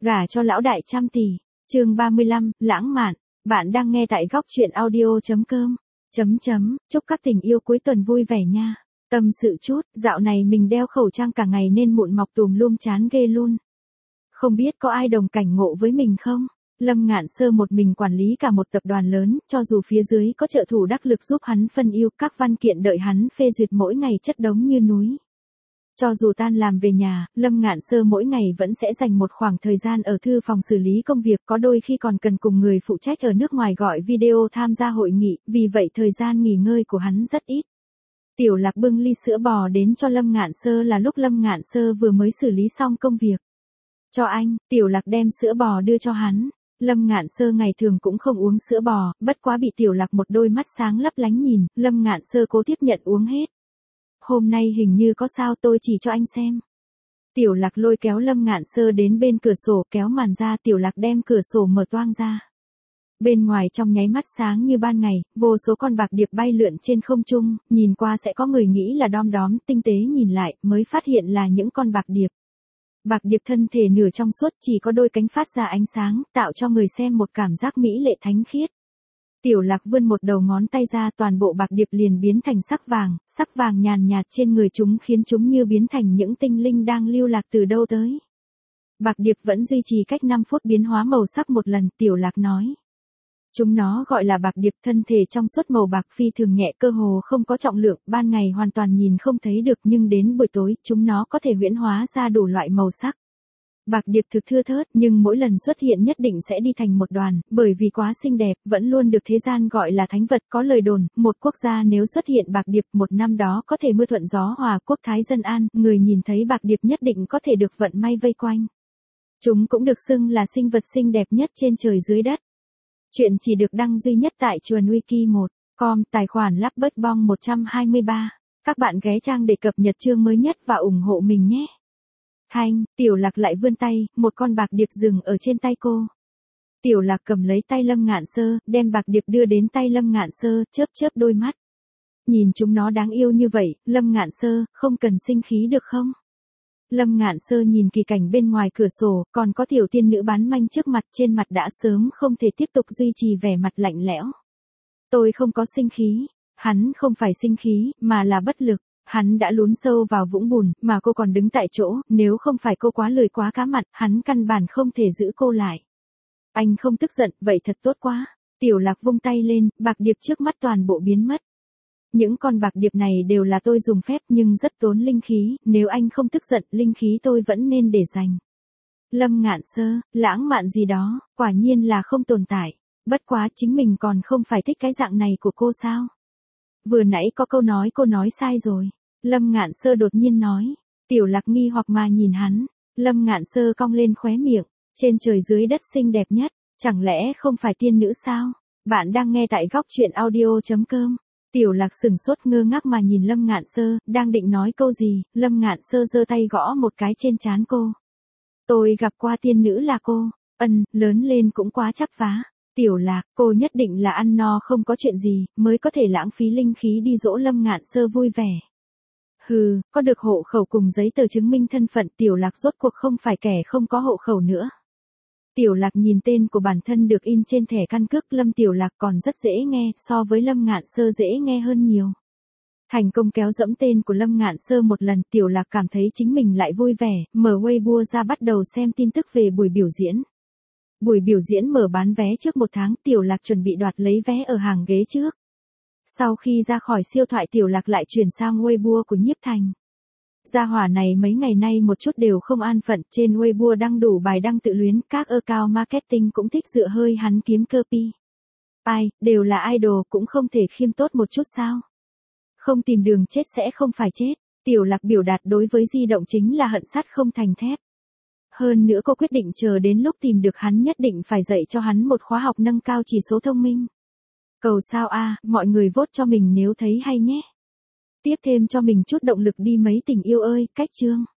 Gả cho lão đại trăm tỷ. Chương 35, lãng mạn. Bạn đang nghe tại góc truyện audio.com. Chúc các tình yêu cuối tuần vui vẻ nha. Tâm sự chút, dạo này mình đeo khẩu trang cả ngày nên mụn mọc tùm lum chán ghê luôn. Không biết có ai đồng cảnh ngộ với mình không? Lâm Ngạn Sơ một mình quản lý cả một tập đoàn lớn, cho dù phía dưới có trợ thủ đắc lực giúp hắn phân ưu, các văn kiện đợi hắn phê duyệt mỗi ngày chất đống như núi. Cho dù tan làm về nhà, Lâm Ngạn Sơ mỗi ngày vẫn sẽ dành một khoảng thời gian ở thư phòng xử lý công việc, có đôi khi còn cần cùng người phụ trách ở nước ngoài gọi video tham gia hội nghị, vì vậy thời gian nghỉ ngơi của hắn rất ít. Tiểu Lạc bưng ly sữa bò đến cho Lâm Ngạn Sơ là lúc Lâm Ngạn Sơ vừa mới xử lý xong công việc. Cho anh, Tiểu Lạc đem sữa bò đưa cho hắn. Lâm Ngạn Sơ ngày thường cũng không uống sữa bò, bất quá bị Tiểu Lạc một đôi mắt sáng lấp lánh nhìn, Lâm Ngạn Sơ cố tiếp nhận uống hết. Hôm nay hình như có sao, tôi chỉ cho anh xem. Tiểu Lạc lôi kéo Lâm Ngạn Sơ đến bên cửa sổ, kéo màn ra, Tiểu Lạc đem cửa sổ mở toang ra. Bên ngoài trong nháy mắt sáng như ban ngày, vô số con bạc điệp bay lượn trên không trung, nhìn qua sẽ có người nghĩ là đom đóm, tinh tế nhìn lại mới phát hiện là những con bạc điệp. Bạc điệp thân thể nửa trong suốt, chỉ có đôi cánh phát ra ánh sáng, tạo cho người xem một cảm giác mỹ lệ thánh khiết. Tiểu Lạc vươn một đầu ngón tay ra, toàn bộ bạc điệp liền biến thành sắc vàng nhàn nhạt trên người chúng khiến chúng như biến thành những tinh linh đang lưu lạc từ đâu tới. Bạc điệp vẫn duy trì cách 5 phút biến hóa màu sắc một lần, Tiểu Lạc nói. Chúng nó gọi là bạc điệp, thân thể trong suốt màu bạc phi thường nhẹ, cơ hồ không có trọng lượng, ban ngày hoàn toàn nhìn không thấy được nhưng đến buổi tối, chúng nó có thể huyễn hóa ra đủ loại màu sắc. Bạc điệp thực thưa thớt nhưng mỗi lần xuất hiện nhất định sẽ đi thành một đoàn, bởi vì quá xinh đẹp, vẫn luôn được thế gian gọi là thánh vật. Có lời đồn, một quốc gia nếu xuất hiện bạc điệp một năm đó có thể mưa thuận gió hòa, quốc thái dân an, người nhìn thấy bạc điệp nhất định có thể được vận may vây quanh. Chúng cũng được xưng là sinh vật xinh đẹp nhất trên trời dưới đất. Chuyện chỉ được đăng duy nhất tại Chuồn Wiki 1.com, tài khoản Lapbotbong 123. Các bạn ghé trang để cập nhật chương mới nhất và ủng hộ mình nhé. Tiểu Lạc lại vươn tay, một con bạc điệp dừng ở trên tay cô. Tiểu Lạc cầm lấy tay Lâm Ngạn Sơ, đem bạc điệp đưa đến tay Lâm Ngạn Sơ, chớp đôi mắt. Nhìn chúng nó đáng yêu như vậy, Lâm Ngạn Sơ, không cần sinh khí được không? Lâm Ngạn Sơ nhìn kỳ cảnh bên ngoài cửa sổ, còn có tiểu tiên nữ bán manh trước mặt, trên mặt đã sớm không thể tiếp tục duy trì vẻ mặt lạnh lẽo. Tôi không có sinh khí. Hắn không phải sinh khí, mà là bất lực. Hắn đã lún sâu vào vũng bùn, mà cô còn đứng tại chỗ, nếu không phải cô quá lười quá cá mặn, hắn căn bản không thể giữ cô lại. Anh không tức giận, vậy thật tốt quá. Tiểu Lạc vung tay lên, bạc điệp trước mắt toàn bộ biến mất. Những con bạc điệp này đều là tôi dùng phép nhưng rất tốn linh khí, nếu anh không tức giận, linh khí tôi vẫn nên để dành. Lâm Ngạn Sơ, lãng mạn gì đó, quả nhiên là không tồn tại. Bất quá chính mình còn không phải thích cái dạng này của cô sao? Vừa nãy có câu nói cô nói sai rồi. Lâm Ngạn Sơ đột nhiên nói. Tiểu Lạc nghi hoặc mà nhìn hắn. Lâm Ngạn Sơ cong lên khóe miệng. Trên trời dưới đất xinh đẹp nhất, chẳng lẽ không phải tiên nữ sao? Bạn đang nghe tại góc truyện audio.com. Tiểu Lạc sừng sốt ngơ ngác mà nhìn Lâm Ngạn Sơ, đang định nói câu gì, Lâm Ngạn Sơ giơ tay gõ một cái trên trán cô. Tôi gặp qua tiên nữ là cô. Lớn lên cũng quá chắp vá. Tiểu Lạc, cô nhất định là ăn no không có chuyện gì, mới có thể lãng phí linh khí đi dỗ Lâm Ngạn Sơ vui vẻ. Hừ, có được hộ khẩu cùng giấy tờ chứng minh thân phận, Tiểu Lạc rốt cuộc không phải kẻ không có hộ khẩu nữa. Tiểu Lạc nhìn tên của bản thân được in trên thẻ căn cước Lâm Tiểu Lạc còn rất dễ nghe, so với Lâm Ngạn Sơ dễ nghe hơn nhiều. Thành công kéo dẫm tên của Lâm Ngạn Sơ một lần, Tiểu Lạc cảm thấy chính mình lại vui vẻ, mở Weibo ra bắt đầu xem tin tức về buổi biểu diễn. Buổi biểu diễn mở bán vé trước 1 tháng, Tiểu Lạc chuẩn bị đoạt lấy vé ở hàng ghế trước. Sau khi ra khỏi siêu thoại, Tiểu Lạc lại chuyển sang Weibo của Nhiếp Thành. Gia hỏa này mấy ngày nay một chút đều không an phận, trên Weibo đăng đủ bài đăng tự luyến, các account marketing cũng thích dựa hơi hắn kiếm copy. Đều là idol cũng không thể khiêm tốt một chút sao? Không tìm đường chết sẽ không phải chết. Tiểu Lạc biểu đạt đối với di động chính là hận sắt không thành thép. Hơn nữa cô quyết định chờ đến lúc tìm được hắn nhất định phải dạy cho hắn một khóa học nâng cao chỉ số thông minh. Cầu sao mọi người vote cho mình nếu thấy hay nhé. Tiếp thêm cho mình chút động lực đi mấy tình yêu ơi, cách chương.